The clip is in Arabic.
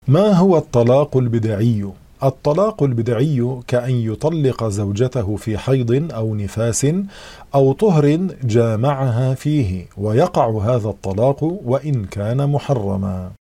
ما هو الطلاق البدعي؟ الطلاق البدعي كأن يطلق زوجته في حيض أو نفاس أو طهر جامعها فيه، ويقع هذا الطلاق وإن كان محرما.